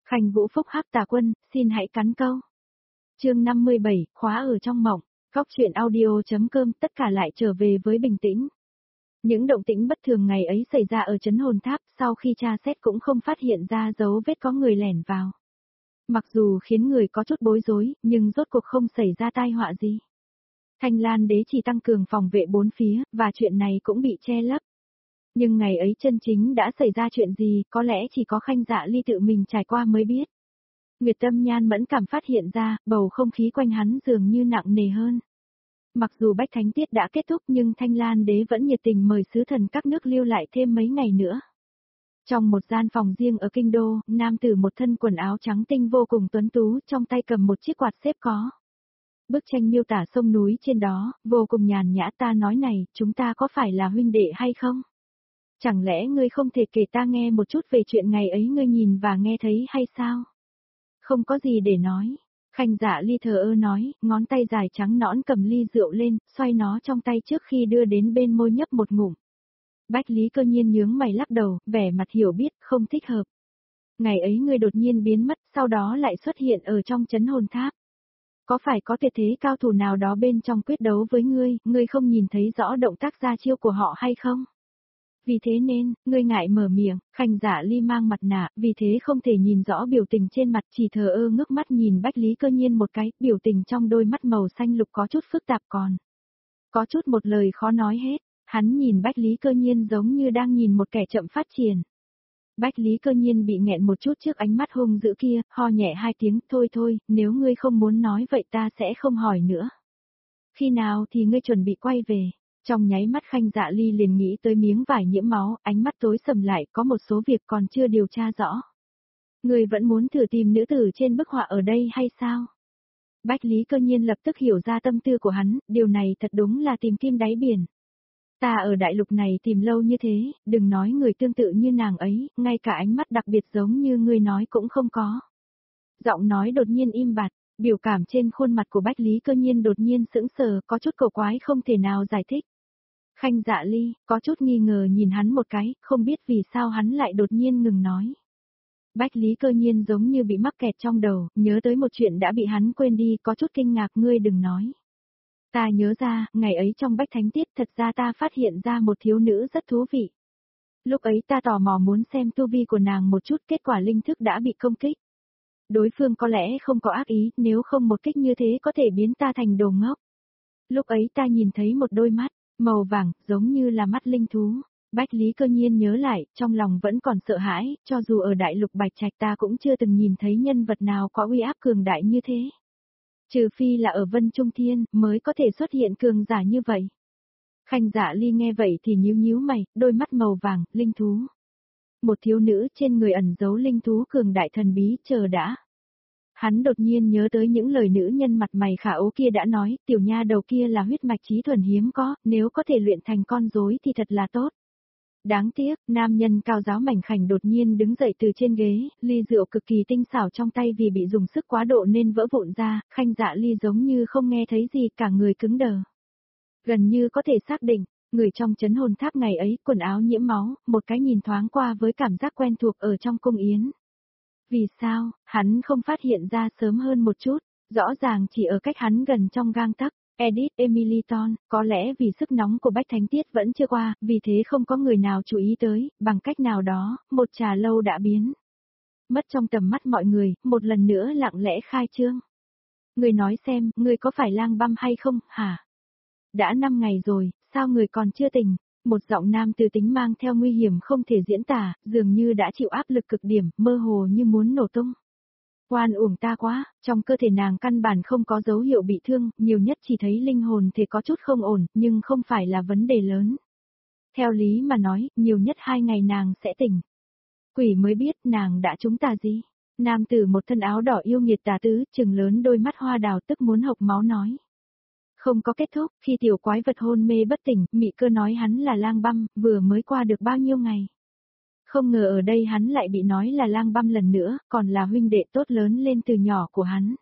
Khanh Vũ Phúc Hắc Tà Quân, xin hãy cắn câu. Chương 57, khóa ở trong mộng. Góc truyện audio.com, tất cả lại trở về với bình tĩnh. Những động tĩnh bất thường ngày ấy xảy ra ở trấn hồn tháp, sau khi tra xét cũng không phát hiện ra dấu vết có người lẻn vào. Mặc dù khiến người có chút bối rối, nhưng rốt cuộc không xảy ra tai họa gì. Thanh Lan Đế chỉ tăng cường phòng vệ bốn phía, và chuyện này cũng bị che lấp. Nhưng ngày ấy chân chính đã xảy ra chuyện gì, có lẽ chỉ có Khanh Dạ Ly tự mình trải qua mới biết. Nguyệt Tâm Nhan mẫn cảm phát hiện ra, bầu không khí quanh hắn dường như nặng nề hơn. Mặc dù Bách Thánh Tiết đã kết thúc nhưng Thanh Lan Đế vẫn nhiệt tình mời sứ thần các nước lưu lại thêm mấy ngày nữa. Trong một gian phòng riêng ở kinh đô, nam tử một thân quần áo trắng tinh vô cùng tuấn tú, trong tay cầm một chiếc quạt xếp có. Bức tranh miêu tả sông núi trên đó, vô cùng nhàn nhã. Ta nói này, chúng ta có phải là huynh đệ hay không? Chẳng lẽ ngươi không thể kể ta nghe một chút về chuyện ngày ấy ngươi nhìn và nghe thấy hay sao? Không có gì để nói. Khanh Dạ Ly thờ ơ nói, ngón tay dài trắng nõn cầm ly rượu lên, xoay nó trong tay trước khi đưa đến bên môi nhấp một ngụm. Bách Lý Cơ Nhiên nhướng mày lắc đầu, vẻ mặt hiểu biết, không thích hợp. Ngày ấy ngươi đột nhiên biến mất, sau đó lại xuất hiện ở trong trấn hồn tháp. Có phải có tuyệt thế cao thủ nào đó bên trong quyết đấu với ngươi không nhìn thấy rõ động tác ra chiêu của họ hay không? Vì thế nên, ngươi ngại mở miệng. Khanh Dạ Ly mang mặt nạ, vì thế không thể nhìn rõ biểu tình trên mặt, chỉ thờ ơ ngước mắt nhìn Bách Lý Cơ Nhiên một cái, biểu tình trong đôi mắt màu xanh lục có chút phức tạp còn. Có chút một lời khó nói hết, hắn nhìn Bách Lý Cơ Nhiên giống như đang nhìn một kẻ chậm phát triển. Bách Lý Cơ Nhiên bị nghẹn một chút trước ánh mắt hung dữ kia, ho nhẹ hai tiếng, thôi, nếu ngươi không muốn nói vậy ta sẽ không hỏi nữa. Khi nào thì ngươi chuẩn bị quay về? Trong nháy mắt Khanh Dạ Ly liền nghĩ tới miếng vải nhiễm máu, ánh mắt tối sầm lại, có một số việc còn chưa điều tra rõ. Ngươi vẫn muốn thử tìm nữ tử trên bức họa ở đây hay sao? Bách Lý Cơ Nhiên lập tức hiểu ra tâm tư của hắn, điều này thật đúng là tìm kim đáy biển. Ta ở đại lục này tìm lâu như thế, đừng nói người tương tự như nàng ấy, ngay cả ánh mắt đặc biệt giống như ngươi nói cũng không có. Giọng nói đột nhiên im bặt, biểu cảm trên khuôn mặt của Bách Lý Cơ Nhiên đột nhiên sững sờ, có chút cổ quái không thể nào giải thích. Khanh Dạ Ly, có chút nghi ngờ nhìn hắn một cái, không biết vì sao hắn lại đột nhiên ngừng nói. Bách Lý Cơ Nhiên giống như bị mắc kẹt trong đầu, nhớ tới một chuyện đã bị hắn quên đi, có chút kinh ngạc. Ngươi đừng nói. Ta nhớ ra, ngày ấy trong Bách Thánh Tiết thật ra ta phát hiện ra một thiếu nữ rất thú vị. Lúc ấy ta tò mò muốn xem tu vi của nàng một chút, kết quả linh thức đã bị công kích. Đối phương có lẽ không có ác ý, nếu không một kích như thế có thể biến ta thành đồ ngốc. Lúc ấy ta nhìn thấy một đôi mắt, màu vàng, giống như là mắt linh thú. Bách Lý Cơ Nhiên nhớ lại, trong lòng vẫn còn sợ hãi, cho dù ở đại lục Bạch Trạch ta cũng chưa từng nhìn thấy nhân vật nào có uy áp cường đại như thế. Trừ phi là ở Vân Trung Thiên, mới có thể xuất hiện cường giả như vậy. Khanh Dạ Ly nghe vậy thì nhíu mày, đôi mắt màu vàng, linh thú. Một thiếu nữ trên người ẩn giấu linh thú cường đại thần bí, chờ đã. Hắn đột nhiên nhớ tới những lời nữ nhân mặt mày khả ố kia đã nói, tiểu nha đầu kia là huyết mạch trí thuần hiếm có, nếu có thể luyện thành con rối thì thật là tốt. Đáng tiếc, nam nhân cao giáo mảnh khảnh đột nhiên đứng dậy từ trên ghế, ly rượu cực kỳ tinh xảo trong tay vì bị dùng sức quá độ nên vỡ vụn ra, Khanh Dạ Ly giống như không nghe thấy gì, cả người cứng đờ. Gần như có thể xác định, người trong trấn hồn tháp ngày ấy, quần áo nhiễm máu, một cái nhìn thoáng qua với cảm giác quen thuộc ở trong cung yến. Vì sao, hắn không phát hiện ra sớm hơn một chút, rõ ràng chỉ ở cách hắn gần trong gang tấc. Edith Emiliton, có lẽ vì sức nóng của Bách Thánh Tiết vẫn chưa qua, vì thế không có người nào chú ý tới, bằng cách nào đó, một trà lâu đã biến mất trong tầm mắt mọi người, một lần nữa lặng lẽ khai trương. Người nói xem, người có phải lang băm hay không, hả? Đã 5 ngày rồi, sao người còn chưa tỉnh? Một giọng nam từ tính mang theo nguy hiểm không thể diễn tả, dường như đã chịu áp lực cực điểm, mơ hồ như muốn nổ tung. Oan uổng ta quá, trong cơ thể nàng căn bản không có dấu hiệu bị thương, nhiều nhất chỉ thấy linh hồn thể có chút không ổn, nhưng không phải là vấn đề lớn. Theo lý mà nói, nhiều nhất 2 ngày nàng sẽ tỉnh. Quỷ mới biết nàng đã trúng tà gì. Nam tử một thân áo đỏ yêu nghiệt tà tứ, trừng lớn đôi mắt hoa đào tức muốn hộc máu nói. Không có kết thúc, khi tiểu quái vật hôn mê bất tỉnh, Mị Cơ nói hắn là lang băm, vừa mới qua được bao nhiêu ngày. Không ngờ ở đây hắn lại bị nói là lang băm lần nữa, còn là huynh đệ tốt lớn lên từ nhỏ của hắn.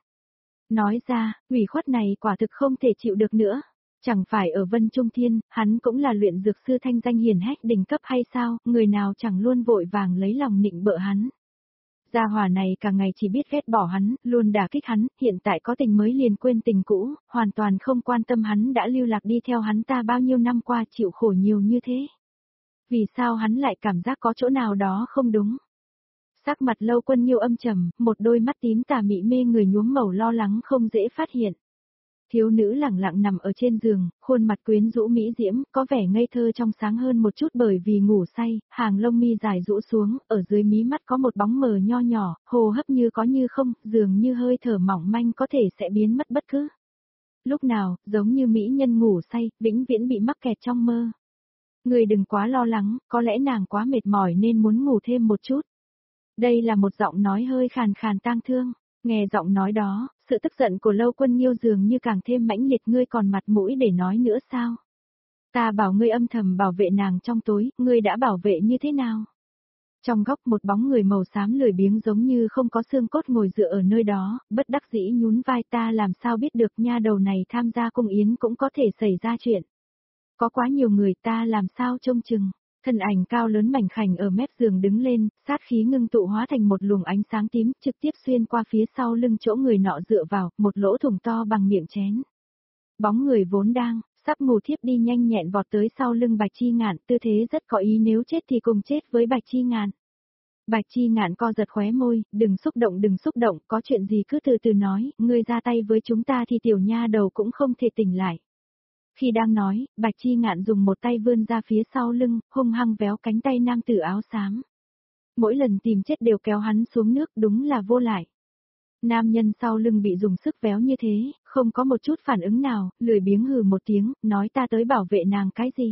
Nói ra, ủy khuất này quả thực không thể chịu được nữa. Chẳng phải ở Vân Trung Thiên, hắn cũng là luyện dược sư thanh danh hiển hách đỉnh cấp hay sao, người nào chẳng luôn vội vàng lấy lòng nịnh bợ hắn. Gia hỏa này cả ngày chỉ biết ghét bỏ hắn, luôn đả kích hắn, hiện tại có tình mới liền quên tình cũ, hoàn toàn không quan tâm hắn đã lưu lạc đi theo hắn ta bao nhiêu năm qua chịu khổ nhiều như thế. Vì sao hắn lại cảm giác có chỗ nào đó không đúng? Sắc mặt Lâu Quân Nhiêu âm trầm, một đôi mắt tím tà mị mê người nhuốm màu lo lắng không dễ phát hiện. Thiếu nữ lẳng lặng nằm ở trên giường, khuôn mặt quyến rũ mỹ diễm, có vẻ ngây thơ trong sáng hơn một chút bởi vì ngủ say, hàng lông mi dài rũ xuống, ở dưới mí mắt có một bóng mờ nho nhỏ, hô hấp như có như không, dường như hơi thở mỏng manh có thể sẽ biến mất bất cứ lúc nào, giống như mỹ nhân ngủ say, vĩnh viễn bị mắc kẹt trong mơ. Người đừng quá lo lắng, có lẽ nàng quá mệt mỏi nên muốn ngủ thêm một chút. Đây là một giọng nói hơi khàn khàn tang thương, nghe giọng nói đó, sự tức giận của Lâu Quân Nhiêu dường như càng thêm mãnh liệt, ngươi còn mặt mũi để nói nữa sao? Ta bảo ngươi âm thầm bảo vệ nàng trong tối, ngươi đã bảo vệ như thế nào? Trong góc một bóng người màu xám lười biếng giống như không có xương cốt ngồi dựa ở nơi đó, bất đắc dĩ nhún vai, ta làm sao biết được nha đầu này tham gia cung yến cũng có thể xảy ra chuyện. Có quá nhiều người ta làm sao trông chừng. Thân ảnh cao lớn mảnh khảnh ở mép giường đứng lên, sát khí ngưng tụ hóa thành một luồng ánh sáng tím, trực tiếp xuyên qua phía sau lưng chỗ người nọ dựa vào, một lỗ thủng to bằng miệng chén. Bóng người vốn đang sắp ngủ thiếp đi nhanh nhẹn vọt tới sau lưng Bạch Chi Ngạn, tư thế rất có ý, nếu chết thì cùng chết với Bạch Chi Ngạn. Bạch Chi Ngạn co giật khóe môi, đừng xúc động, có chuyện gì cứ từ từ nói, ngươi ra tay với chúng ta thì tiểu nha đầu cũng không thể tỉnh lại. Khi đang nói, Bạch Chi Ngạn dùng một tay vươn ra phía sau lưng, hung hăng véo cánh tay nam tử áo xám. Mỗi lần tìm chết đều kéo hắn xuống nước, đúng là vô lại. Nam nhân sau lưng bị dùng sức véo như thế, không có một chút phản ứng nào, lười biếng hừ một tiếng, nói ta tới bảo vệ nàng cái gì.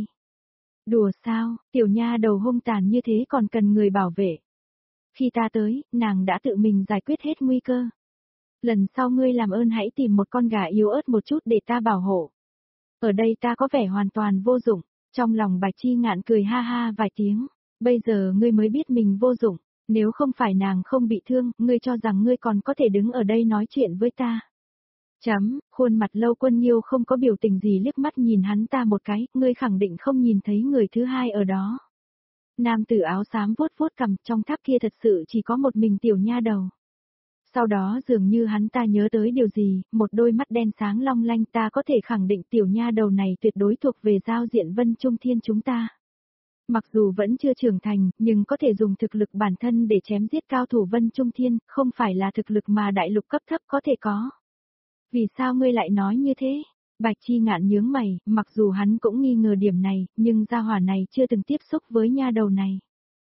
Đùa sao, tiểu nha đầu hung tàn như thế còn cần người bảo vệ. Khi ta tới, nàng đã tự mình giải quyết hết nguy cơ. Lần sau ngươi làm ơn hãy tìm một con gà yếu ớt một chút để ta bảo hộ. Ở đây ta có vẻ hoàn toàn vô dụng, trong lòng Bạch Chi Ngạn cười ha ha vài tiếng, bây giờ ngươi mới biết mình vô dụng, nếu không phải nàng không bị thương, ngươi cho rằng ngươi còn có thể đứng ở đây nói chuyện với ta. Khuôn mặt Lâu Quân Nhiêu không có biểu tình gì liếc mắt nhìn hắn ta một cái, ngươi khẳng định không nhìn thấy người thứ hai ở đó. Nam tử áo xám vuốt vuốt cằm, trong tháp kia thật sự chỉ có một mình tiểu nha đầu. Sau đó dường như hắn ta nhớ tới điều gì, một đôi mắt đen sáng long lanh, ta có thể khẳng định tiểu nha đầu này tuyệt đối thuộc về giao diện Vân Trung Thiên chúng ta. Mặc dù vẫn chưa trưởng thành, nhưng có thể dùng thực lực bản thân để chém giết cao thủ Vân Trung Thiên, không phải là thực lực mà đại lục cấp thấp có thể có. Vì sao ngươi lại nói như thế? Bạch Chi Ngạn nhướng mày, mặc dù hắn cũng nghi ngờ điểm này, nhưng gia hỏa này chưa từng tiếp xúc với nha đầu này.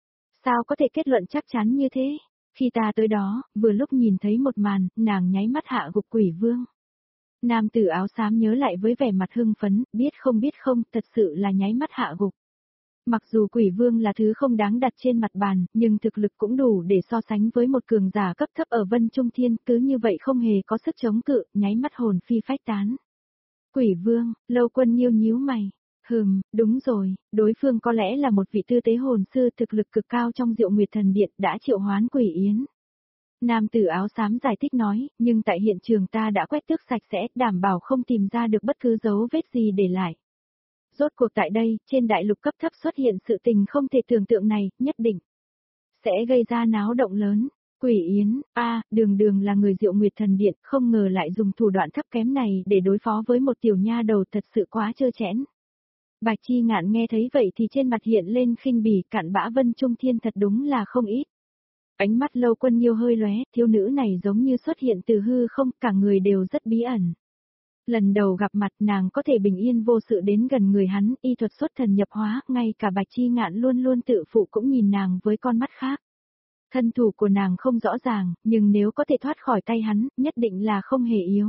Sao có thể kết luận chắc chắn như thế? Khi ta tới đó, vừa lúc nhìn thấy một màn, nàng nháy mắt hạ gục Quỷ Vương. Nam tử áo xám nhớ lại với vẻ mặt hưng phấn, biết không, thật sự là nháy mắt hạ gục. Mặc dù Quỷ Vương là thứ không đáng đặt trên mặt bàn, nhưng thực lực cũng đủ để so sánh với một cường giả cấp thấp ở Vân Trung Thiên, cứ như vậy không hề có sức chống cự, nháy mắt hồn phi phách tán. Quỷ Vương, Lâu Quân Nhiêu nhíu mày. Đúng rồi, đối phương có lẽ là một vị tư tế hồn sư thực lực cực cao trong Diệu Nguyệt Thần Điện đã triệu hoán Quỷ Yến. Nam tử áo xám giải thích nói, nhưng tại hiện trường ta đã quét tước sạch sẽ, đảm bảo không tìm ra được bất cứ dấu vết gì để lại. Rốt cuộc tại đây, trên đại lục cấp thấp xuất hiện sự tình không thể tưởng tượng này, nhất định sẽ gây ra náo động lớn. Quỷ Yến, đường là người Diệu Nguyệt Thần Điện, không ngờ lại dùng thủ đoạn thấp kém này để đối phó với một tiểu nha đầu, thật sự quá trơ trẽn. Bạch Chi Ngạn nghe thấy vậy thì trên mặt hiện lên khinh bỉ, cặn bã Vân Trung Thiên thật đúng là không ít. Ánh mắt Lâu Quân Nhiêu hơi lóe, thiếu nữ này giống như xuất hiện từ hư không, cả người đều rất bí ẩn. Lần đầu gặp mặt nàng có thể bình yên vô sự đến gần người hắn, y thuật xuất thần nhập hóa, ngay cả Bạch Chi Ngạn luôn luôn tự phụ cũng nhìn nàng với con mắt khác. Thân thủ của nàng không rõ ràng, nhưng nếu có thể thoát khỏi tay hắn, nhất định là không hề yếu.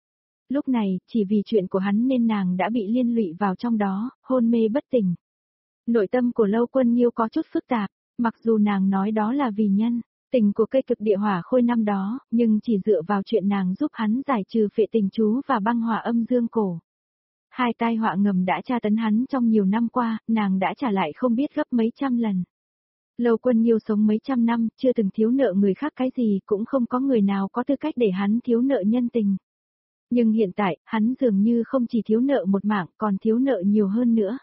Lúc này, chỉ vì chuyện của hắn nên nàng đã bị liên lụy vào trong đó, hôn mê bất tỉnh. Nội tâm của Lâu Quân Nhiêu có chút phức tạp, mặc dù nàng nói đó là vì nhân tình của cây cực địa hỏa khôi năm đó, nhưng chỉ dựa vào chuyện nàng giúp hắn giải trừ phệ tình chú và băng hỏa âm dương cổ. Hai tai họa ngầm đã tra tấn hắn trong nhiều năm qua, nàng đã trả lại không biết gấp mấy trăm lần. Lâu Quân Nhiêu sống mấy trăm năm, chưa từng thiếu nợ người khác cái gì, cũng không có người nào có tư cách để hắn thiếu nợ nhân tình. Nhưng hiện tại, hắn dường như không chỉ thiếu nợ một mảng, còn thiếu nợ nhiều hơn nữa.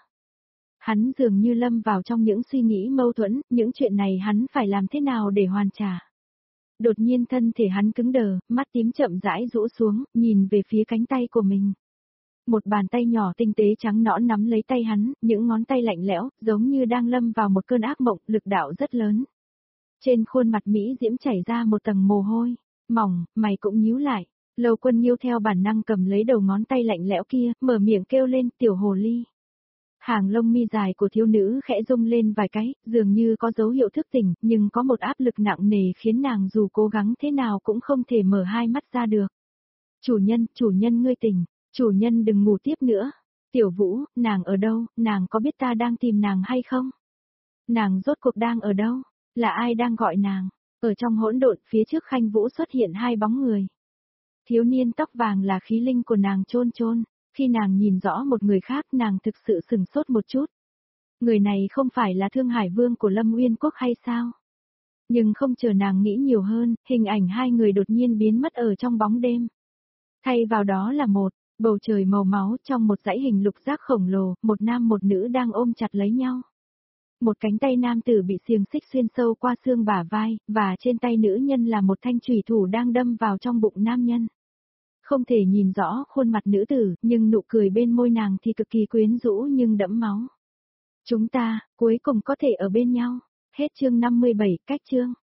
Hắn dường như lâm vào trong những suy nghĩ mâu thuẫn, những chuyện này hắn phải làm thế nào để hoàn trả. Đột nhiên thân thể hắn cứng đờ, mắt tím chậm rãi rũ xuống, nhìn về phía cánh tay của mình. Một bàn tay nhỏ tinh tế trắng nõn nắm lấy tay hắn, những ngón tay lạnh lẽo, giống như đang lâm vào một cơn ác mộng, lực đạo rất lớn. Trên khuôn mặt Mỹ Diễm chảy ra một tầng mồ hôi, mỏng, mày cũng nhíu lại. Lâu Quân Nghiêu theo bản năng cầm lấy đầu ngón tay lạnh lẽo kia, mở miệng kêu lên, tiểu hồ ly. Hàng lông mi dài của thiếu nữ khẽ rung lên vài cái, dường như có dấu hiệu thức tỉnh, nhưng có một áp lực nặng nề khiến nàng dù cố gắng thế nào cũng không thể mở hai mắt ra được. Chủ nhân ngươi tỉnh, chủ nhân đừng ngủ tiếp nữa. Tiểu Vũ, nàng ở đâu, nàng có biết ta đang tìm nàng hay không? Nàng rốt cuộc đang ở đâu? Là ai đang gọi nàng? Ở trong hỗn độn phía trước Khanh Vũ xuất hiện hai bóng người. Thiếu niên tóc vàng là khí linh của nàng Chôn Chôn. Khi nàng nhìn rõ một người khác nàng thực sự sừng sốt một chút. Người này không phải là Thương Hải Vương của Lâm Uyên Quốc hay sao? Nhưng không chờ nàng nghĩ nhiều hơn, hình ảnh hai người đột nhiên biến mất ở trong bóng đêm. Thay vào đó là một bầu trời màu máu trong một dãy hình lục giác khổng lồ, một nam một nữ đang ôm chặt lấy nhau. Một cánh tay nam tử bị xiềng xích xuyên sâu qua xương bả vai, và trên tay nữ nhân là một thanh chủy thủ đang đâm vào trong bụng nam nhân. Không thể nhìn rõ khuôn mặt nữ tử, nhưng nụ cười bên môi nàng thì cực kỳ quyến rũ nhưng đẫm máu. Chúng ta, cuối cùng có thể ở bên nhau. Hết chương 57, cách chương.